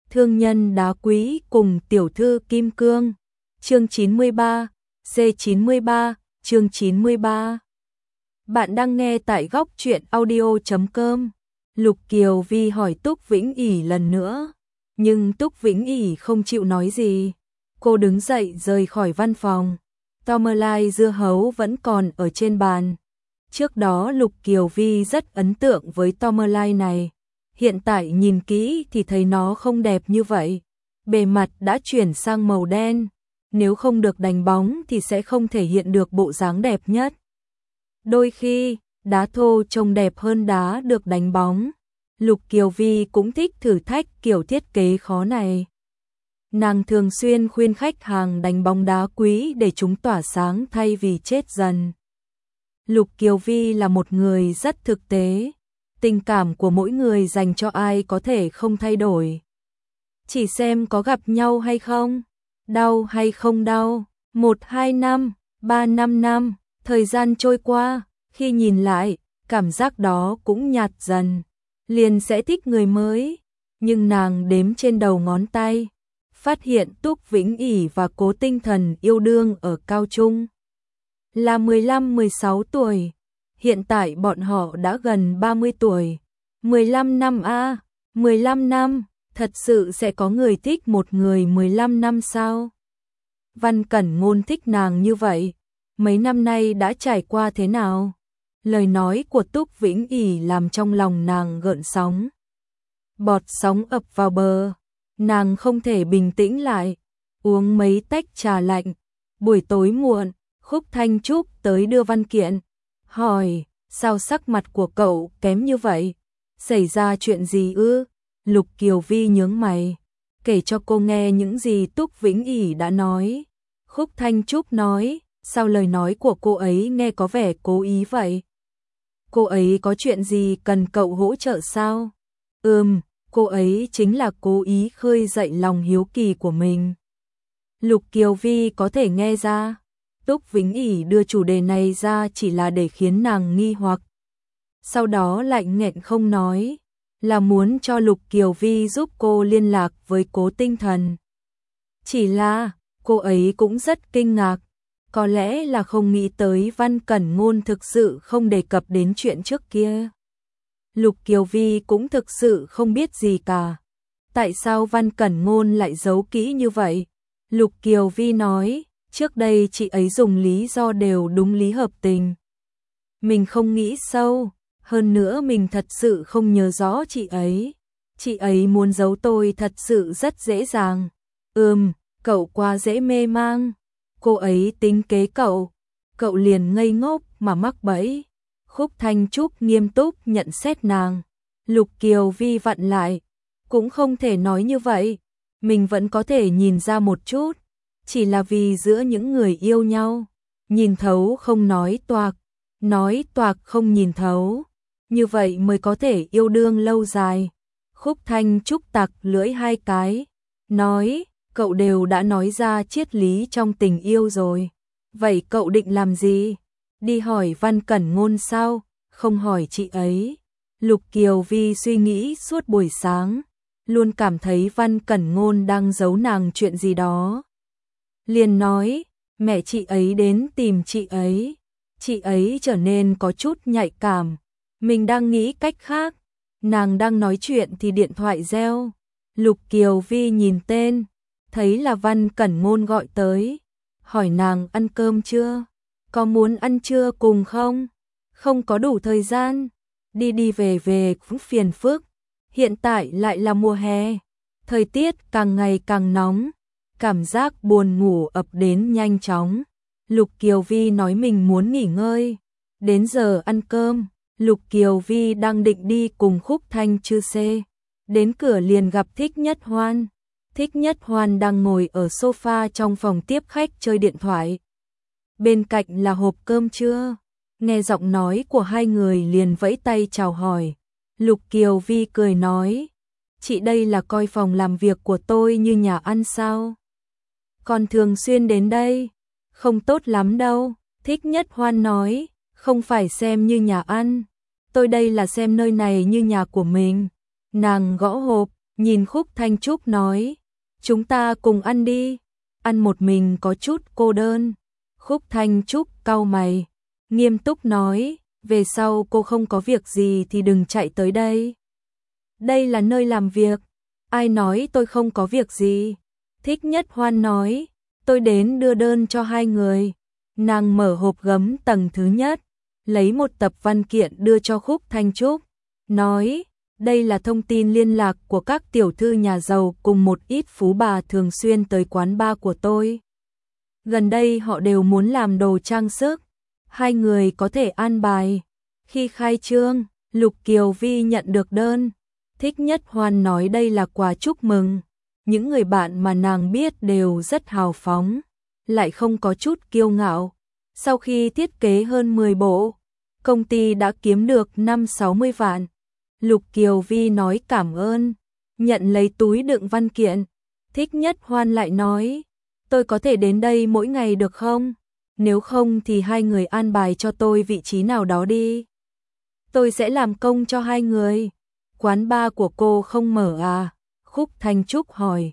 Thương nhân đá quý cùng tiểu thư kim cương. Chương 93, C93, chương 93. Bạn đang nghe tại góc truyện audio.com. Lục Kiều Vi hỏi Túc Vĩnh ỉ lần nữa, nhưng Túc Vĩnh ỉ không chịu nói gì. Cô đứng dậy rời khỏi văn phòng. Tomerlai dưa hấu vẫn còn ở trên bàn. Trước đó Lục Kiều Vi rất ấn tượng với Tomerlai này. Hiện tại nhìn kỹ thì thấy nó không đẹp như vậy. Bề mặt đã chuyển sang màu đen. Nếu không được đánh bóng thì sẽ không thể hiện được bộ dáng đẹp nhất. Đôi khi, đá thô trông đẹp hơn đá được đánh bóng. Lục Kiều Vi cũng thích thử thách kiểu thiết kế khó này. Nàng thường xuyên khuyên khách hàng đánh bóng đá quý để chúng tỏa sáng thay vì chết dần. Lục Kiều Vi là một người rất thực tế. Tình cảm của mỗi người dành cho ai có thể không thay đổi. Chỉ xem có gặp nhau hay không, đau hay không đau, 1-2 năm, 3-5 năm, thời gian trôi qua, khi nhìn lại, cảm giác đó cũng nhạt dần, liền sẽ thích người mới. Nhưng nàng đếm trên đầu ngón tay, phát hiện Túc Vĩnh ỉ và Cố Tinh Thần yêu đương ở cao trung. Là 15-16 tuổi. Hiện tại bọn họ đã gần 30 tuổi. 15 năm a, 15 năm, thật sự sẽ có người thích một người 15 năm sao? Văn Cẩn Ngôn thích nàng như vậy, mấy năm nay đã trải qua thế nào? Lời nói của Túc Vĩnh ỉ làm trong lòng nàng gợn sóng. Bọt sóng ập vào bờ, nàng không thể bình tĩnh lại, uống mấy tách trà lạnh. Buổi tối muộn, Khúc Thanh Trúc tới đưa văn kiện. Hỏi, sao sắc mặt của cậu kém như vậy? Xảy ra chuyện gì ư? Lục Kiều Vi nhướng mày, kể cho cô nghe những gì Túc Vĩnh ỉ đã nói. Khúc Thanh Trúc nói, sao lời nói của cô ấy nghe có vẻ cố ý vậy? Cô ấy có chuyện gì cần cậu hỗ trợ sao? Cô ấy chính là cố ý khơi dậy lòng hiếu kỳ của mình. Lục Kiều Vi có thể nghe ra. Túc Vĩnh ỉ đưa chủ đề này ra chỉ là để khiến nàng nghi hoặc. Sau đó lạnh nghẹn không nói, là muốn cho Lục Kiều Vi giúp cô liên lạc với Cố Tinh Thần. Chỉ là, cô ấy cũng rất kinh ngạc, có lẽ là không nghĩ tới Văn Cẩn Ngôn thực sự không đề cập đến chuyện trước kia. Lục Kiều Vi cũng thực sự không biết gì cả. Tại sao Văn Cẩn Ngôn lại giấu kỹ như vậy? Lục Kiều Vi nói, trước đây chị ấy dùng lý do đều đúng lý hợp tình. Mình không nghĩ sâu, hơn nữa mình thật sự không nhớ rõ chị ấy. Chị ấy muốn giấu tôi thật sự rất dễ dàng. Cậu quá dễ mê mang. Cô ấy tính kế cậu liền ngây ngốc mà mắc bẫy. Khúc Thanh Trúc nghiêm túc nhận xét nàng. Lục Kiều Vi vặn lại, cũng không thể nói như vậy. Mình vẫn có thể nhìn ra một chút. Chỉ là vì giữa những người yêu nhau, nhìn thấu không nói toạc không nhìn thấu, như vậy mới có thể yêu đương lâu dài. Khúc Thanh Trúc tặc lưỡi hai cái, nói, cậu đều đã nói ra triết lý trong tình yêu rồi. Vậy cậu định làm gì? Đi hỏi Văn Cẩn Ngôn sao? Không hỏi chị ấy. Lục Kiều Vi suy nghĩ suốt buổi sáng, luôn cảm thấy Văn Cẩn Ngôn đang giấu nàng chuyện gì đó. Liền nói, mẹ chị ấy đến tìm chị ấy trở nên có chút nhạy cảm. Mình đang nghĩ cách khác. Nàng đang nói chuyện thì điện thoại reo. Lục Kiều Vi nhìn tên, thấy là Văn Cẩn Ngôn gọi tới, hỏi nàng ăn cơm chưa? Có muốn ăn trưa cùng không? Không có đủ thời gian. Đi về cũng phiền phức. Hiện tại lại là mùa hè, thời tiết càng ngày càng nóng, cảm giác buồn ngủ ập đến nhanh chóng. Lục Kiều Vi nói mình muốn nghỉ ngơi. Đến giờ ăn cơm, Lục Kiều Vi đang định đi cùng Khúc Thanh Trư xê. Đến cửa liền gặp Thích Nhất Hoan. Thích Nhất Hoan đang ngồi ở sofa trong phòng tiếp khách chơi điện thoại. Bên cạnh là hộp cơm trưa. Nghe giọng nói của hai người liền vẫy tay chào hỏi. Lục Kiều Vi cười nói, chị đây là coi phòng làm việc của tôi như nhà ăn sao? Còn thường xuyên đến đây? Không tốt lắm đâu. Thích Nhất Hoan nói, không phải xem như nhà ăn. Tôi đây là xem nơi này như nhà của mình. Nàng gõ hộp, nhìn Khúc Thanh Trúc nói, chúng ta cùng ăn đi, ăn một mình có chút cô đơn. Khúc Thanh Trúc cau mày, nghiêm túc nói, về sau cô không có việc gì thì đừng chạy tới đây. Đây là nơi làm việc, ai nói tôi không có việc gì. Thích Nhất Hoan nói, tôi đến đưa đơn cho hai người. Nàng mở hộp gấm tầng thứ nhất, lấy một tập văn kiện đưa cho Khúc Thanh Trúc, nói, đây là thông tin liên lạc của các tiểu thư nhà giàu cùng một ít phú bà thường xuyên tới quán bar của tôi. Gần đây họ đều muốn làm đồ trang sức, hai người có thể an bài. Khi khai trương, Lục Kiều Vi nhận được đơn. Thích Nhất Hoan nói đây là quà chúc mừng. Những người bạn mà nàng biết đều rất hào phóng, lại không có chút kiêu ngạo. Sau khi thiết kế hơn 10 bộ, công ty đã kiếm được 5-60 vạn. Lục Kiều Vi nói cảm ơn, nhận lấy túi đựng văn kiện. Thích Nhất Hoan lại nói, tôi có thể đến đây mỗi ngày được không? Nếu không thì hai người an bài cho tôi vị trí nào đó đi. Tôi sẽ làm công cho hai người. Quán bar của cô không mở à? Khúc Thanh Trúc hỏi.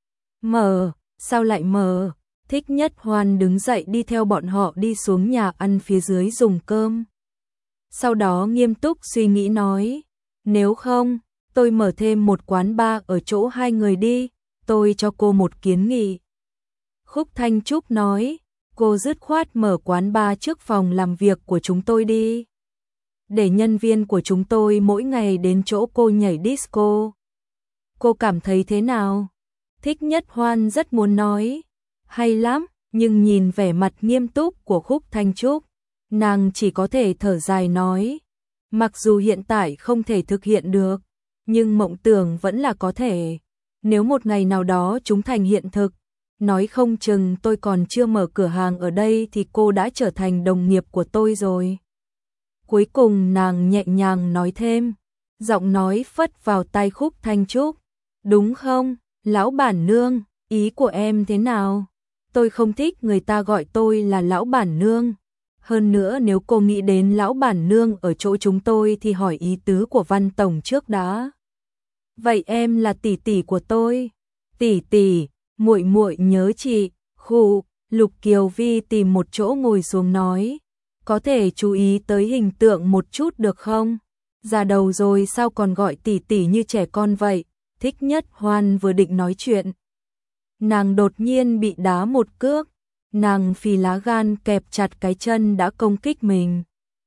Mở, sao lại mở? Thích Nhất Hoan đứng dậy đi theo bọn họ đi xuống nhà ăn phía dưới dùng cơm. Sau đó nghiêm túc suy nghĩ nói, nếu không, tôi mở thêm một quán bar ở chỗ hai người đi, tôi cho cô một kiến nghị. Khúc Thanh Trúc nói, cô dứt khoát mở quán bar trước phòng làm việc của chúng tôi đi. Để nhân viên của chúng tôi mỗi ngày đến chỗ cô nhảy disco. Cô cảm thấy thế nào? Thích Nhất Hoan rất muốn nói, hay lắm, nhưng nhìn vẻ mặt nghiêm túc của Khúc Thanh Trúc, nàng chỉ có thể thở dài nói, mặc dù hiện tại không thể thực hiện được, nhưng mộng tưởng vẫn là có thể. Nếu một ngày nào đó chúng thành hiện thực, nói không chừng tôi còn chưa mở cửa hàng ở đây thì cô đã trở thành đồng nghiệp của tôi rồi. Cuối cùng nàng nhẹ nhàng nói thêm, giọng nói phất vào tai Khúc Thanh Trúc, đúng không, lão bản nương, ý của em thế nào? Tôi không thích người ta gọi tôi là lão bản nương. Hơn nữa nếu cô nghĩ đến lão bản nương ở chỗ chúng tôi thì hỏi ý tứ của Văn tổng trước đã. Vậy em là tỷ tỷ của tôi. Tỷ tỷ, muội muội nhớ chị. Khụ, Lục Kiều Vi tìm một chỗ ngồi xuống nói, có thể chú ý tới hình tượng một chút được không? Già đầu rồi sao còn gọi tỷ tỷ như trẻ con vậy? Thích Nhất Hoan vừa định nói chuyện, nàng đột nhiên bị đá một cước, nàng phì lá gan kẹp chặt cái chân đã công kích mình.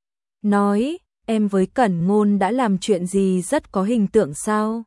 Nói, em với Cẩn Ngôn đã làm chuyện gì rất có hình tượng sao?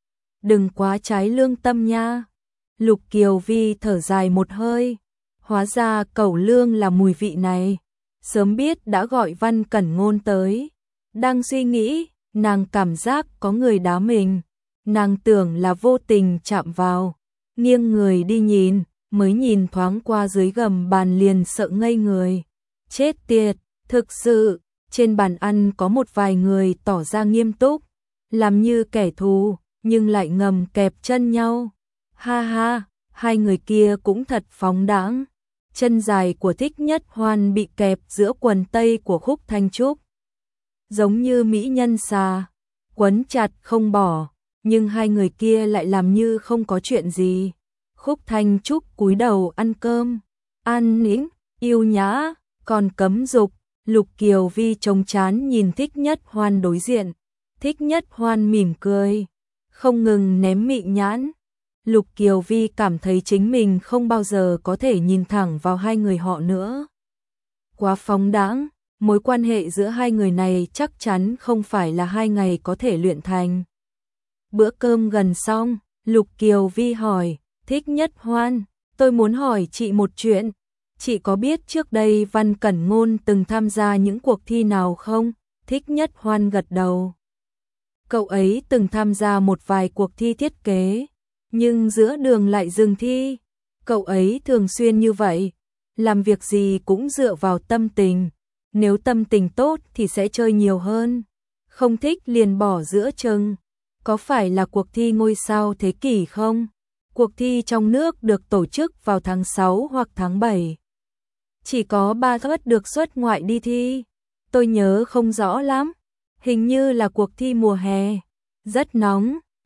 Đừng quá trái lương tâm nha. Lục Kiều Vi thở dài một hơi, hóa ra cẩu lương là mùi vị này, sớm biết đã gọi Văn Cẩn Ngôn tới. Đang suy nghĩ, nàng cảm giác có người đá mình, nàng tưởng là vô tình chạm vào, nghiêng người đi nhìn, mới nhìn thoáng qua dưới gầm bàn liền sợ ngây người. Chết tiệt, thực sự, trên bàn ăn có một vài người tỏ ra nghiêm túc, làm như kẻ thù, nhưng lại ngầm kẹp chân nhau. Ha ha, hai người kia cũng thật phóng đãng. Chân dài của Thích Nhất Hoan bị kẹp giữa quần tây của Khúc Thanh Trúc, giống như mỹ nhân xà, quấn chặt không bỏ, nhưng hai người kia lại làm như không có chuyện gì. Khúc Thanh Trúc cúi đầu ăn cơm, an nĩnh, yêu nhã, còn cấm dục. Lục Kiều Vi trông chán nhìn Thích Nhất Hoan đối diện. Thích Nhất Hoan mỉm cười, không ngừng ném mị nhãn. Lục Kiều Vi cảm thấy chính mình không bao giờ có thể nhìn thẳng vào hai người họ nữa. Quá phóng đãng, mối quan hệ giữa hai người này chắc chắn không phải là 2 ngày có thể luyện thành. Bữa cơm gần xong, Lục Kiều Vi hỏi, Thích Nhất Hoan, tôi muốn hỏi chị một chuyện. Chị có biết trước đây Văn Cẩn Ngôn từng tham gia những cuộc thi nào không? Thích Nhất Hoan gật đầu. Cậu ấy từng tham gia một vài cuộc thi thiết kế, nhưng giữa đường lại dừng thi. Cậu ấy thường xuyên như vậy, làm việc gì cũng dựa vào tâm tình. Nếu tâm tình tốt thì sẽ chơi nhiều hơn, không thích liền bỏ giữa chừng. Có phải là cuộc thi ngôi sao thế kỷ không? Cuộc thi trong nước được tổ chức vào tháng 6 hoặc tháng 7. Chỉ có 3 suất được xuất ngoại đi thi. Tôi nhớ không rõ lắm. Hình như là cuộc thi mùa hè. Rất nóng,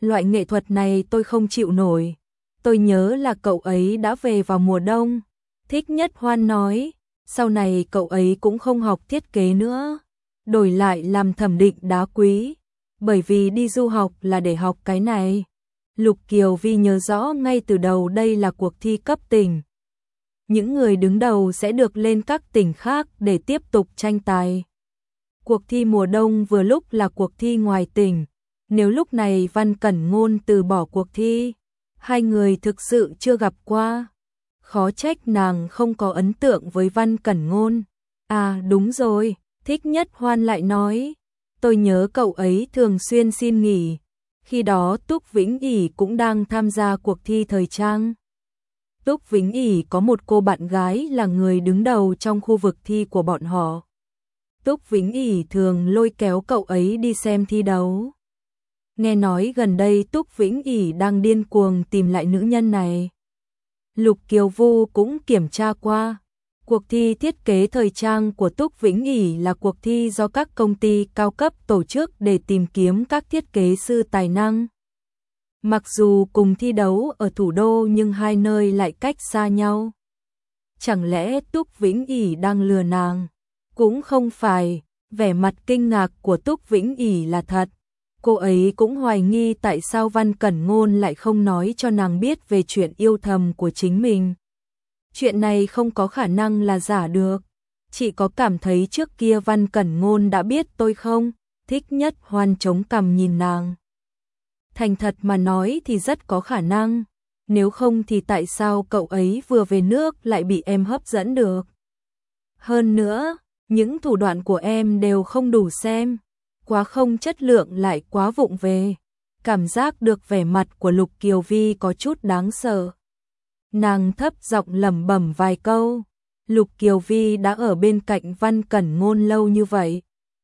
Loại nghệ thuật này tôi không chịu nổi. Tôi nhớ là cậu ấy đã về vào mùa đông. Thích Nhất Hoan nói, sau này cậu ấy cũng không học thiết kế nữa, đổi lại làm thẩm định đá quý, bởi vì đi du học là để học cái này. Lục Kiều Vi nhớ rõ ngay từ đầu đây là cuộc thi cấp tỉnh. Những người đứng đầu sẽ được lên các tỉnh khác để tiếp tục tranh tài. Cuộc thi mùa đông vừa lúc là cuộc thi ngoài tỉnh. Nếu lúc này Văn Cẩn Ngôn từ bỏ cuộc thi, hai người thực sự chưa gặp qua. Khó trách nàng không có ấn tượng với Văn Cẩn Ngôn. À đúng rồi, Thích Nhất Hoan lại nói, tôi nhớ cậu ấy thường xuyên xin nghỉ. Khi đó Túc Vĩnh ỷ cũng đang tham gia cuộc thi thời trang. Túc Vĩnh ỷ có một cô bạn gái là người đứng đầu trong khu vực thi của bọn họ. Túc Vĩnh ỷ thường lôi kéo cậu ấy đi xem thi đấu. Nghe nói gần đây Túc Vĩnh ỷ đang điên cuồng tìm lại nữ nhân này. Lục Kiều Vu cũng kiểm tra qua. Cuộc thi thiết kế thời trang của Túc Vĩnh ỷ là cuộc thi do các công ty cao cấp tổ chức để tìm kiếm các thiết kế sư tài năng. Mặc dù cùng thi đấu ở thủ đô nhưng hai nơi lại cách xa nhau. Chẳng lẽ Túc Vĩnh ỷ đang lừa nàng? Cũng không phải, vẻ mặt kinh ngạc của Túc Vĩnh ỷ là thật. Cô ấy cũng hoài nghi tại sao Văn Cẩn Ngôn lại không nói cho nàng biết về chuyện yêu thầm của chính mình. Chuyện này không có khả năng là giả được. Chị có cảm thấy trước kia Văn Cẩn Ngôn đã biết tôi không? Thích Nhất Hoan chống cằm nhìn nàng. Thành thật mà nói thì rất có khả năng. Nếu không thì tại sao cậu ấy vừa về nước lại bị em hấp dẫn được? Hơn nữa, những thủ đoạn của em đều không đủ xem. Quá không chất lượng lại quá vụng về. Cảm giác được vẻ mặt của Lục Kiều Vi có chút đáng sợ. Nàng thấp giọng lẩm bẩm vài câu. Lục Kiều Vi đã ở bên cạnh Văn Cẩn Ngôn lâu như vậy,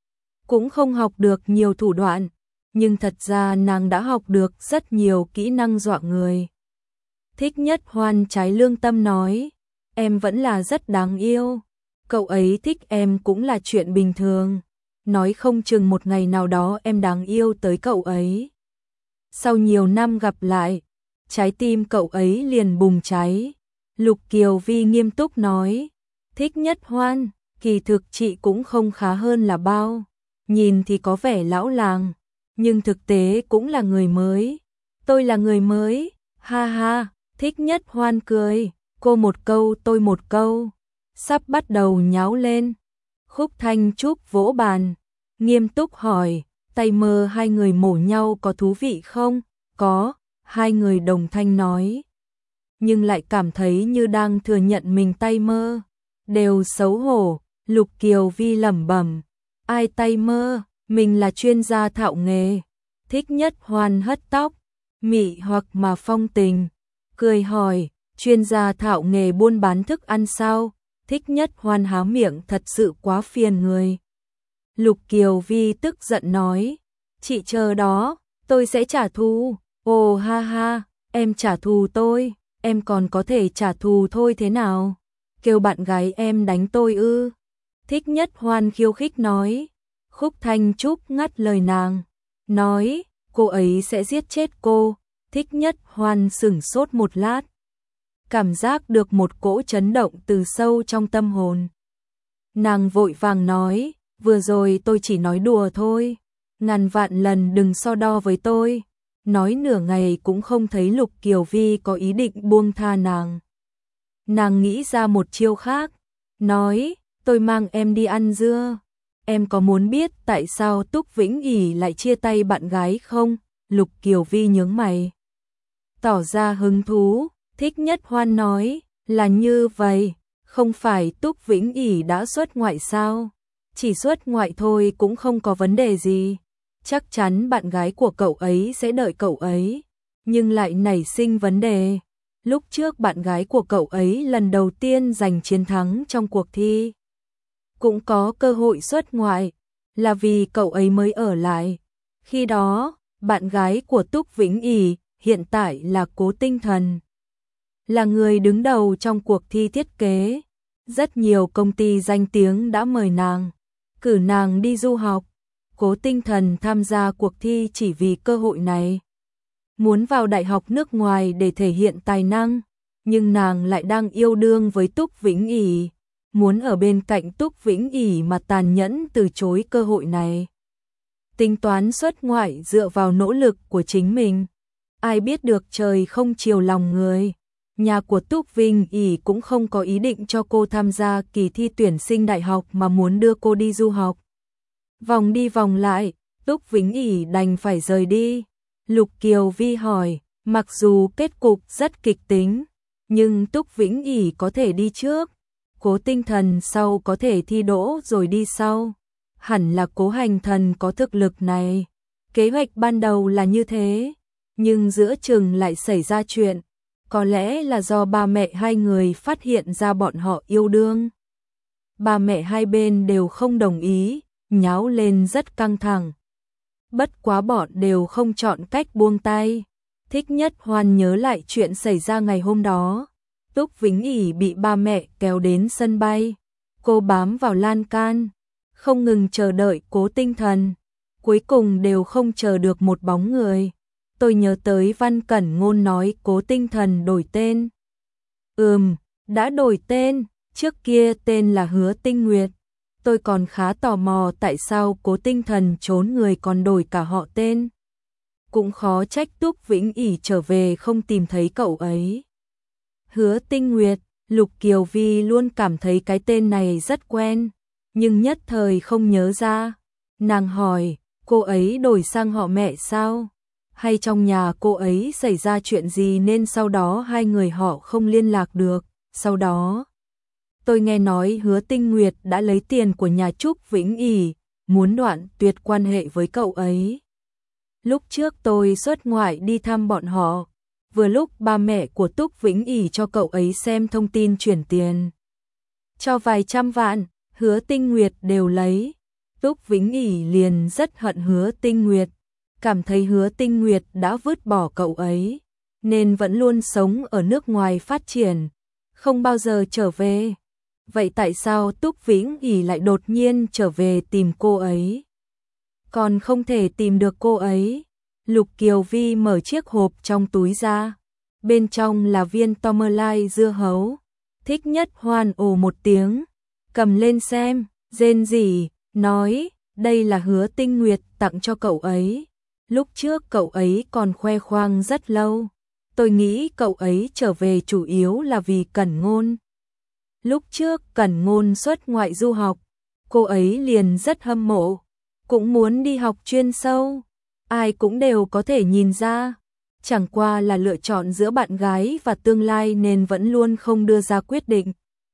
cũng không học được nhiều thủ đoạn, nhưng thật ra nàng đã học được rất nhiều kỹ năng dọa người. Thích Nhất Hoan trái lương tâm nói, em vẫn là rất đáng yêu. Cậu ấy thích em cũng là chuyện bình thường. Nói không chừng một ngày nào đó em đáng yêu tới cậu ấy. Sau nhiều năm gặp lại, trái tim cậu ấy liền bùng cháy. Lục Kiều Vi nghiêm túc nói, Thích Nhất Hoan, kỳ thực chị cũng không khá hơn là bao. Nhìn thì có vẻ lão làng, nhưng thực tế cũng là người mới. Tôi là người mới, ha ha. Thích Nhất Hoan cười, cô một câu tôi một câu. Sắp bắt đầu nháo lên. Khúc Thanh Trúc vỗ bàn, nghiêm túc hỏi, tay mơ hai người mổ nhau có thú vị không? Có, hai người đồng thanh nói. Nhưng lại cảm thấy như đang thừa nhận mình tay mơ. Đều xấu hổ. Lục Kiều Vi lẩm bẩm, ai tay mơ, mình là chuyên gia thạo nghề. Thích Nhất Hoan hất tóc, mị hoặc mà phong tình, cười hỏi, chuyên gia thạo nghề buôn bán thức ăn sao? Thích Nhất Hoan há miệng thật sự quá phiền người. Lục Kiều Vi tức giận nói, chị chờ đó, tôi sẽ trả thù. Ồ ha ha, em trả thù tôi, em còn có thể trả thù thôi thế nào? Kêu bạn gái em đánh tôi ư? Thích Nhất Hoan khiêu khích nói. Khúc Thanh Trúc ngắt lời nàng, nói, cô ấy sẽ giết chết cô. Thích Nhất Hoan sửng sốt một lát, cảm giác được một cỗ chấn động từ sâu trong tâm hồn. Nàng vội vàng nói, vừa rồi tôi chỉ nói đùa thôi, ngàn vạn lần đừng so đo với tôi. Nói nửa ngày cũng không thấy Lục Kiều Vi có ý định buông tha nàng. Nàng nghĩ ra một chiêu khác, nói, tôi mang em đi ăn dưa. Em có muốn biết tại sao Túc Vĩnh ỷ lại chia tay bạn gái không? Lục Kiều Vi nhướng mày, tỏ ra hứng thú. Thích Nhất Hoan nói, là như vậy, không phải Túc Vĩnh ỷ đã xuất ngoại sao? Chỉ xuất ngoại thôi cũng không có vấn đề gì. Chắc chắn bạn gái của cậu ấy sẽ đợi cậu ấy, nhưng lại nảy sinh vấn đề. Lúc trước bạn gái của cậu ấy lần đầu tiên giành chiến thắng trong cuộc thi, cũng có cơ hội xuất ngoại, là vì cậu ấy mới ở lại. Khi đó, bạn gái của Túc Vĩnh ỷ hiện tại là Cố Tinh Thần, là người đứng đầu trong cuộc thi thiết kế. Rất nhiều công ty danh tiếng đã mời nàng, cử nàng đi du học. Cố Tinh Thần tham gia cuộc thi chỉ vì cơ hội này. muốn vào đại học nước ngoài để thể hiện tài năng, nhưng nàng lại đang yêu đương với Túc Vĩnh Ỷ, muốn ở bên cạnh Túc Vĩnh Ỷ mà tàn nhẫn từ chối cơ hội này. Tính toán xuất ngoại dựa vào nỗ lực của chính mình, ai biết được trời không chiều lòng người. Nhà của Túc Vĩnh Ỷ cũng không có ý định cho cô tham gia kỳ thi tuyển sinh đại học mà muốn đưa cô đi du học. Vòng đi vòng lại, Túc Vĩnh Ỷ đành phải rời đi. Lục Kiều Vi hỏi, mặc dù kết cục rất kịch tính, nhưng Túc Vĩnh Ỷ có thể đi trước, Cố Tinh Thần sau có thể thi đỗ rồi đi sau. Hẳn là Cố Hành Thần có thực lực này. Kế hoạch ban đầu là như thế, nhưng giữa chừng lại xảy ra chuyện. Có lẽ là do ba mẹ hai người phát hiện ra bọn họ yêu đương. Ba mẹ hai bên đều không đồng ý, nháo lên rất căng thẳng. Bất quá bọn đều không chọn cách buông tay. Thích Nhất Hoan nhớ lại chuyện xảy ra ngày hôm đó. Túc Vĩnh Ỷ bị ba mẹ kéo đến sân bay. Cô bám vào lan can, không ngừng chờ đợi Cố Tinh Thần. Cuối cùng đều không chờ được một bóng người. Tôi nhớ tới Văn Cẩn Ngôn nói Cố Tinh Thần đổi tên. Đã đổi tên, trước kia tên là Hứa Tinh Nguyệt. Tôi còn khá tò mò tại sao Cố Tinh Thần trốn người còn đổi cả họ tên. Cũng khó trách Túc Vĩnh Ỷ trở về không tìm thấy cậu ấy. Hứa Tinh Nguyệt, Lục Kiều Vi luôn cảm thấy cái tên này rất quen, nhưng nhất thời không nhớ ra. Nàng hỏi, cô ấy đổi sang họ mẹ sao? Hay trong nhà cô ấy xảy ra chuyện gì nên sau đó hai người họ không liên lạc được? Sau đó, tôi nghe nói Hứa Tinh Nguyệt đã lấy tiền của nhà Trúc Vĩnh Ỷ, muốn đoạn tuyệt quan hệ với cậu ấy. Lúc trước tôi xuất ngoại đi thăm bọn họ, vừa lúc ba mẹ của Túc Vĩnh Ỷ cho cậu ấy xem thông tin chuyển tiền. Cho vài trăm vạn, Hứa Tinh Nguyệt đều lấy. Túc Vĩnh Ỷ liền rất hận Hứa Tinh Nguyệt, cảm thấy Hứa Tinh Nguyệt đã vứt bỏ cậu ấy, nên vẫn luôn sống ở nước ngoài phát triển, không bao giờ trở về. Vậy tại sao Túc Vĩnh Ỷ lại đột nhiên trở về tìm cô ấy? Còn không thể tìm được cô ấy. Lục Kiều Vi mở chiếc hộp trong túi ra, bên trong là viên Tomerlai dưa hấu. Thích Nhất Hoan ồ một tiếng, cầm lên xem, rên rỉ, nói, đây là Hứa Tinh Nguyệt tặng cho cậu ấy. Lúc trước cậu ấy còn khoe khoang rất lâu. Tôi nghĩ cậu ấy trở về chủ yếu là vì Cẩn Ngôn. Lúc trước Cẩn Ngôn xuất ngoại du học, cô ấy liền rất hâm mộ, cũng muốn đi học chuyên sâu. Ai cũng đều có thể nhìn ra, chẳng qua là lựa chọn giữa bạn gái và tương lai nên vẫn luôn không đưa ra quyết định.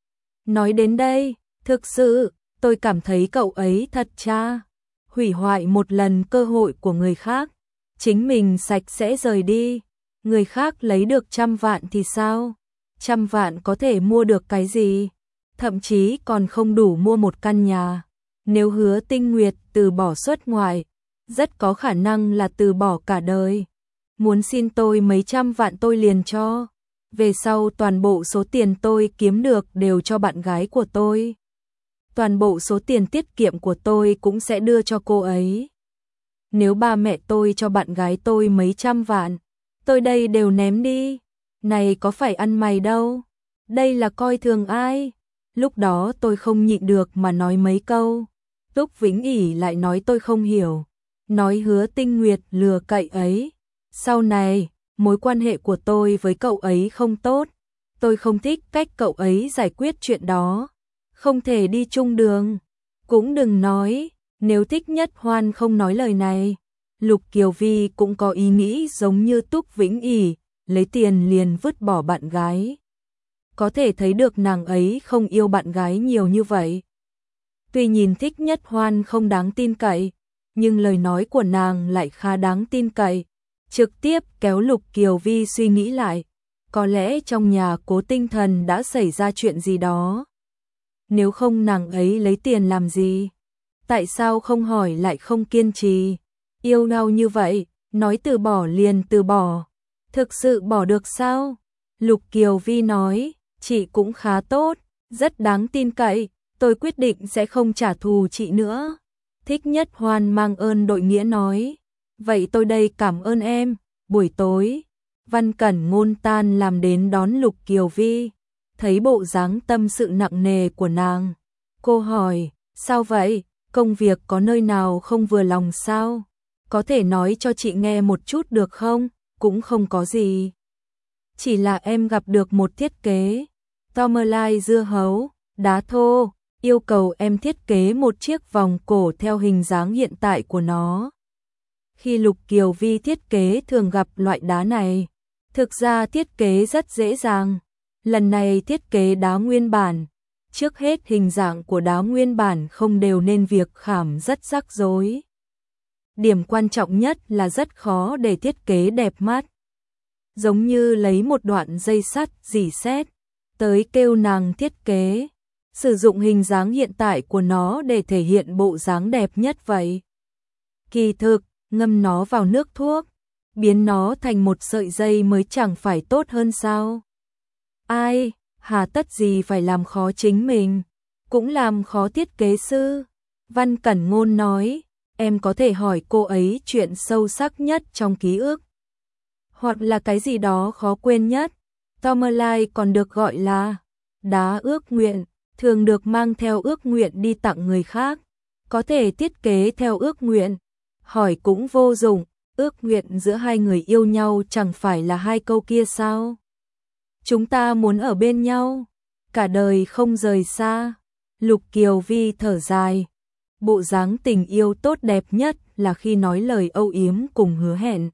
Nói đến đây, thực sự, tôi cảm thấy cậu ấy thật cha, hủy hoại một lần cơ hội của người khác, chính mình sạch sẽ rời đi, người khác lấy được 100 vạn thì sao? 100 vạn có thể mua được cái gì? Thậm chí còn không đủ mua một căn nhà. Nếu Hứa Tinh Nguyệt từ bỏ xuất ngoại, rất có khả năng là từ bỏ cả đời. Muốn xin tôi mấy trăm vạn tôi liền cho. Về sau toàn bộ số tiền tôi kiếm được đều cho bạn gái của tôi. Toàn bộ số tiền tiết kiệm của tôi cũng sẽ đưa cho cô ấy. Nếu ba mẹ tôi cho bạn gái tôi mấy trăm vạn, tôi đây đều ném đi. Này có phải ăn mày đâu. Đây là coi thường ai. Lúc đó tôi không nhịn được mà nói mấy câu. Túc Vĩnh Ỷ lại nói tôi không hiểu. Nói Hứa Tinh Nguyệt lừa cậy ấy. Sau này, mối quan hệ của tôi với cậu ấy không tốt. Tôi không thích cách cậu ấy giải quyết chuyện đó. Không thể đi chung đường. Cũng đừng nói, nếu Thích Nhất Hoan không nói lời này. Lục Kiều Vi cũng có ý nghĩ giống như Túc Vĩnh Ỷ, lấy tiền liền vứt bỏ bạn gái. Có thể thấy được nàng ấy không yêu bạn gái nhiều như vậy. Tuy nhìn Thích Nhất Hoan không đáng tin cậy, nhưng lời nói của nàng lại khá đáng tin cậy. Trực tiếp kéo Lục Kiều Vi suy nghĩ lại, có lẽ trong nhà Cố Tinh Thần đã xảy ra chuyện gì đó. Nếu không nàng ấy lấy tiền làm gì? Tại sao không hỏi lại không kiên trì? Yêu nhau như vậy, nói từ bỏ liền từ bỏ. Thực sự bỏ được sao? Lục Kiều Vi nói, chị cũng khá tốt, rất đáng tin cậy, tôi quyết định sẽ không trả thù chị nữa. Thích Nhất Hoan mang ơn đội nghĩa nói, vậy tôi đây cảm ơn em, Buổi tối, Văn Cẩn Ngôn tan làm đến đón Lục Kiều Vi, thấy bộ dáng tâm sự nặng nề của nàng. Cô hỏi, sao vậy, công việc có nơi nào không vừa lòng sao? Có thể nói cho chị nghe một chút được không? Cũng không có gì. Chỉ là em gặp được một thiết kế, Tomerlai dưa hấu, đá thô, yêu cầu em thiết kế một chiếc vòng cổ theo hình dáng hiện tại của nó. Khi Lục Kiều Vi thiết kế thường gặp loại đá này, thực ra thiết kế rất dễ dàng. Lần này thiết kế đá nguyên bản, trước hết hình dạng của đá nguyên bản không đều nên việc khảm rất rắc rối. Điểm quan trọng nhất là rất khó để thiết kế đẹp mắt. Giống như lấy một đoạn dây sắt rỉ sét tới kêu nàng thiết kế, sử dụng hình dáng hiện tại của nó để thể hiện bộ dáng đẹp nhất vậy. Kỳ thực, ngâm nó vào nước thuốc, biến nó thành một sợi dây mới chẳng phải tốt hơn sao? Ai, hà tất gì phải làm khó chính mình, cũng làm khó thiết kế sư. Văn Cẩn Ngôn nói, em có thể hỏi cô ấy chuyện sâu sắc nhất trong ký ức, hoặc là cái gì đó khó quên nhất. Tomerlai còn được gọi là đá ước nguyện, thường được mang theo ước nguyện đi tặng người khác, có thể thiết kế theo ước nguyện. Hỏi cũng vô dụng, ước nguyện giữa hai người yêu nhau chẳng phải là hai câu kia sao? Chúng ta muốn ở bên nhau, cả đời không rời xa. Lục Kiều Vi thở dài, bộ dáng tình yêu tốt đẹp nhất là khi nói lời âu yếm cùng hứa hẹn.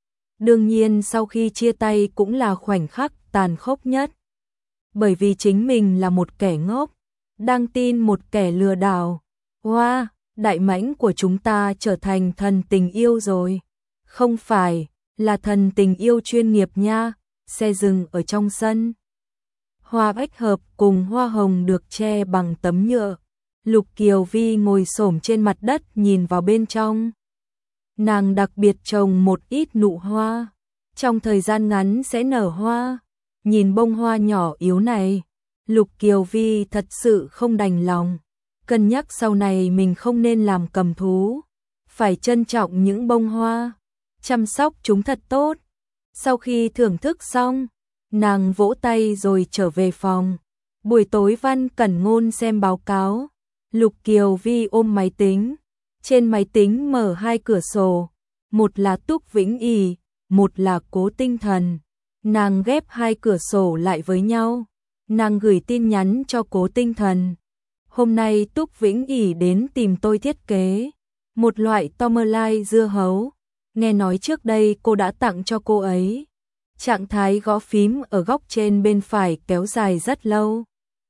Đương nhiên sau khi chia tay cũng là khoảnh khắc tàn khốc nhất. Bởi vì chính mình là một kẻ ngốc, đang tin một kẻ lừa đảo. Wow, đại mãnh của chúng ta trở thành thần tình yêu rồi. Không phải, là thần tình yêu chuyên nghiệp nha. Xe dừng ở trong sân. Hoa bách hợp cùng hoa hồng được che bằng tấm nhựa. Lục Kiều Vi ngồi xổm trên mặt đất nhìn vào bên trong. Nàng đặc biệt trồng một ít nụ hoa, trong thời gian ngắn sẽ nở hoa. Nhìn bông hoa nhỏ yếu này, Lục Kiều Vi thật sự không đành lòng. Cân nhắc sau này mình không nên làm cầm thú, phải trân trọng những bông hoa, chăm sóc chúng thật tốt. Sau khi thưởng thức xong, nàng vỗ tay rồi trở về phòng. Buổi tối Văn Cẩn Ngôn xem báo cáo, Lục Kiều Vi ôm máy tính. Trên máy tính mở hai cửa sổ, một là Túc Vĩnh Ý, một là Cố Tinh Thần. Nàng ghép hai cửa sổ lại với nhau, nàng gửi tin nhắn cho Cố Tinh Thần. Hôm nay Túc Vĩnh Ý đến tìm tôi thiết kế một loại Tomerlai dưa hấu. Nghe nói trước đây cô đã tặng cho cô ấy. Trạng thái gõ phím ở góc trên bên phải kéo dài rất lâu.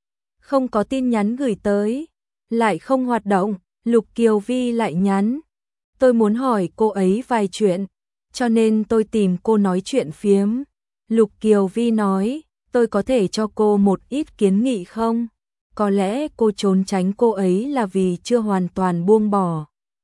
Không có tin nhắn gửi tới, lại không hoạt động. Lục Kiều Vi lại nhắn, tôi muốn hỏi cô ấy vài chuyện, cho nên tôi tìm cô nói chuyện phiếm. Lục Kiều Vi nói, tôi có thể cho cô một ít kiến nghị không? Có lẽ cô trốn tránh cô ấy là vì chưa hoàn toàn buông bỏ.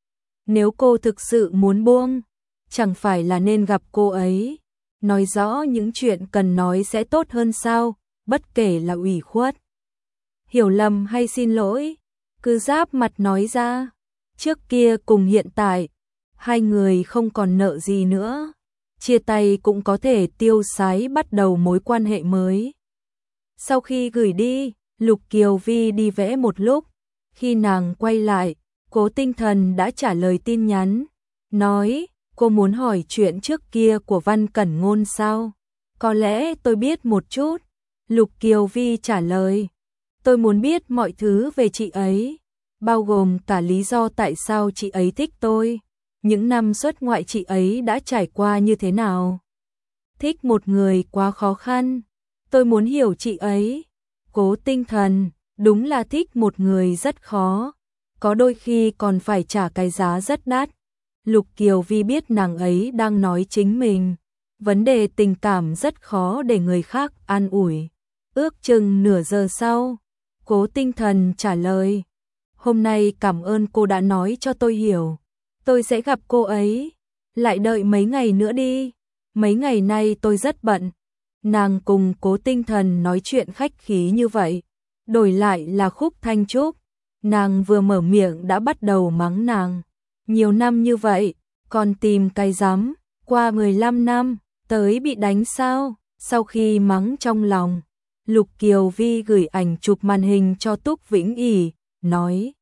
Nếu cô thực sự muốn buông, chẳng phải là nên gặp cô ấy, nói rõ những chuyện cần nói sẽ tốt hơn sao, bất kể là ủy khuất, hiểu lầm hay xin lỗi. Cứ giáp mặt nói ra, trước kia cùng hiện tại, hai người không còn nợ gì nữa, chia tay cũng có thể tiêu sái bắt đầu mối quan hệ mới. Sau khi gửi đi, Lục Kiều Vi đi vẽ một lúc, khi nàng quay lại, Cố Tinh Thần đã trả lời tin nhắn, nói, cô muốn hỏi chuyện trước kia của Văn Cẩn Ngôn sao? Có lẽ tôi biết một chút. Lục Kiều Vi trả lời, tôi muốn biết mọi thứ về chị ấy, bao gồm cả lý do tại sao chị ấy thích tôi, những năm xuất ngoại chị ấy đã trải qua như thế nào. Thích một người quá khó khăn, tôi muốn hiểu chị ấy. Cố Tinh Thần, đúng là thích một người rất khó, có đôi khi còn phải trả cái giá rất đắt. Lục Kiều Vi biết nàng ấy đang nói chính mình, vấn đề tình cảm rất khó để người khác an ủi. Ước chừng nửa giờ sau, Cố Tinh Thần trả lời, hôm nay cảm ơn cô đã nói cho tôi hiểu, tôi sẽ gặp cô ấy, lại đợi mấy ngày nữa đi, mấy ngày nay tôi rất bận. Nàng cùng Cố Tinh Thần nói chuyện khách khí như vậy, đổi lại là Khúc Thanh Trúc, nàng vừa mở miệng đã bắt đầu mắng nàng, nhiều năm như vậy, còn tìm cái rắm, qua 15 năm, tới bị đánh sao? Sau khi mắng trong lòng, Lục Kiều Vi gửi ảnh chụp màn hình cho Túc Vĩnh Ỷ, nói: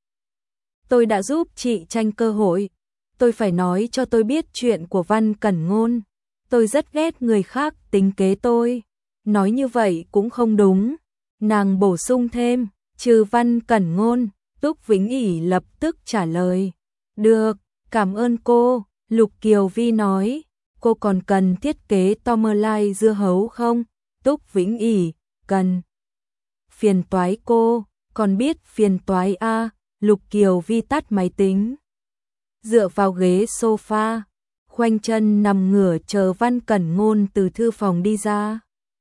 tôi đã giúp chị tranh cơ hội, tôi phải nói cho tôi biết chuyện của Văn Cẩn Ngôn, tôi rất ghét người khác tính kế tôi. Nói như vậy cũng không đúng. Nàng bổ sung thêm, trừ Văn Cẩn Ngôn. Túc Vĩnh Ỷ lập tức trả lời: được, cảm ơn cô. Lục Kiều Vi nói: cô còn cần thiết kế Tomerlai dưa hấu không? Túc Vĩnh Ỷ: cần. Phiền toái cô, còn biết phiền toái a. Lục Kiều Vi tắt máy tính, dựa vào ghế sofa, khoanh chân nằm ngửa chờ Văn Cẩn Ngôn từ thư phòng đi ra.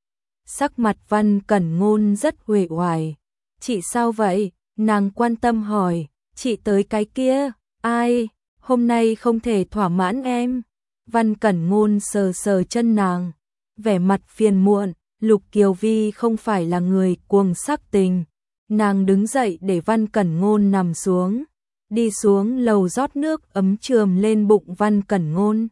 Sắc mặt Văn Cẩn Ngôn rất uể oải. Chị sao vậy? Nàng quan tâm hỏi. Chị tới cái kia. Ai? Hôm nay không thể thỏa mãn em. Văn Cẩn Ngôn sờ sờ chân nàng, vẻ mặt phiền muộn. Lục Kiều Vi không phải là người cuồng sắc tình. Nàng đứng dậy để Văn Cẩn Ngôn nằm xuống, đi xuống lầu rót nước ấm chườm lên bụng Văn Cẩn Ngôn.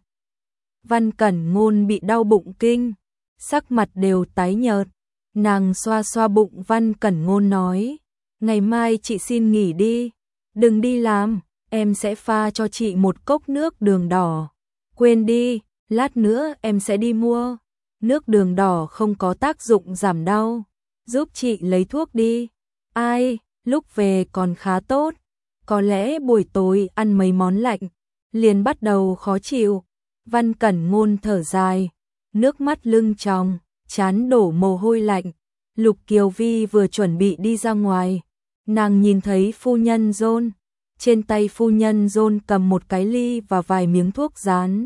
Văn Cẩn Ngôn bị đau bụng kinh, sắc mặt đều tái nhợt. Nàng xoa xoa bụng Văn Cẩn Ngôn nói: ngày mai chị xin nghỉ đi, đừng đi làm, em sẽ pha cho chị một cốc nước đường đỏ. Quên đi, lát nữa em sẽ đi mua. Nước đường đỏ không có tác dụng giảm đau, giúp chị lấy thuốc đi. Ai, lúc về còn khá tốt, có lẽ buổi tối ăn mấy món lạnh, liền bắt đầu khó chịu. Văn Cẩn Ngôn thở dài, nước mắt lưng tròng, trán đổ mồ hôi lạnh. Lục Kiều Vi vừa chuẩn bị đi ra ngoài, nàng nhìn thấy phu nhân John, trên tay phu nhân John cầm một cái ly và vài miếng thuốc rán.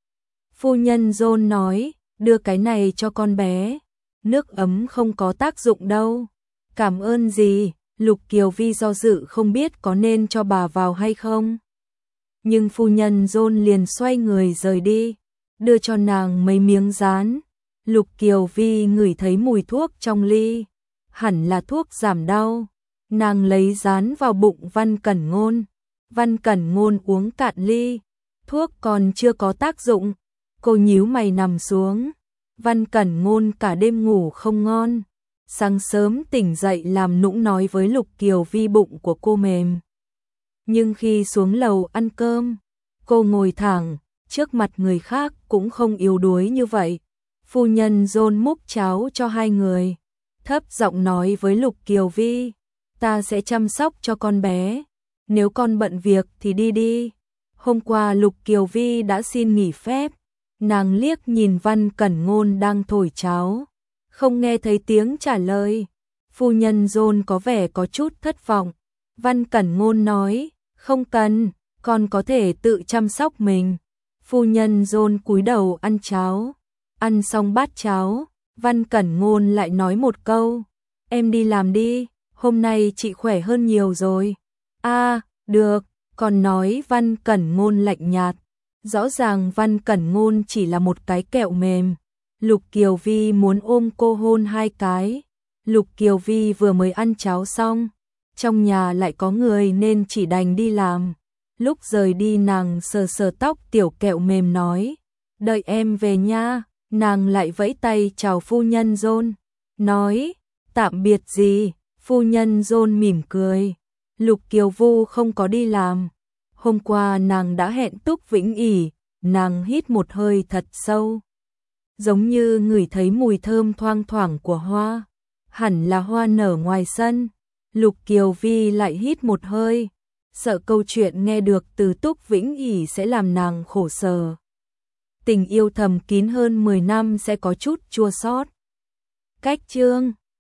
Phu nhân John nói: đưa cái này cho con bé, nước ấm không có tác dụng đâu. Cảm ơn gì? Lục Kiều Vi do dự không biết có nên cho bà vào hay không. Nhưng phu nhân John liền xoay người rời đi, đưa cho nàng mấy miếng rán. Lục Kiều Vi ngửi thấy mùi thuốc trong ly, hẳn là thuốc giảm đau. Nàng lấy rán vào bụng Văn Cẩn Ngôn. Văn Cẩn Ngôn uống cạn ly, thuốc còn chưa có tác dụng. Cô nhíu mày nằm xuống. Văn Cẩn Ngôn cả đêm ngủ không ngon. Sáng sớm tỉnh dậy làm nũng nói với Lục Kiều Vi bụng của cô mềm. Nhưng khi xuống lầu ăn cơm, cô ngồi thẳng, trước mặt người khác cũng không yếu đuối như vậy. Phu nhân John múc cháo cho hai người, thấp giọng nói với Lục Kiều Vi: ta sẽ chăm sóc cho con bé, nếu con bận việc thì đi đi. Hôm qua Lục Kiều Vi đã xin nghỉ phép, nàng liếc nhìn Văn Cẩn Ngôn đang thổi cháo, không nghe thấy tiếng trả lời. Phu nhân John có vẻ có chút thất vọng. Văn Cẩn Ngôn nói: không cần, con có thể tự chăm sóc mình. Phu nhân John cúi đầu ăn cháo. Ăn xong bát cháo, Văn Cẩn Ngôn lại nói một câu: em đi làm đi, hôm nay chị khỏe hơn nhiều rồi. Được, còn nói. Văn Cẩn Ngôn lạnh nhạt. Rõ ràng Văn Cẩn Ngôn chỉ là một cái kẹo mềm. Lục Kiều Vi muốn ôm cô hôn hai cái. Lục Kiều Vi vừa mới ăn cháo xong, trong nhà lại có người nên chỉ đành đi làm. Lúc rời đi nàng sờ sờ tóc tiểu kẹo mềm nói: đợi em về nha. Nàng lại vẫy tay chào phu nhân John, nói: tạm biệt gì. Phu nhân John mỉm cười. Lục Kiều Vi không có đi làm. Hôm qua nàng đã hẹn Túc Vĩnh Ỷ. Nàng hít một hơi thật sâu, giống như ngửi thấy mùi thơm thoang thoảng của hoa, hẳn là hoa nở ngoài sân. Lục Kiều Vi lại hít một hơi, sợ câu chuyện nghe được từ Túc Vĩnh Ỷ sẽ làm nàng khổ sở. Tình yêu thầm kín hơn 10 năm sẽ có chút chua xót. Cách chương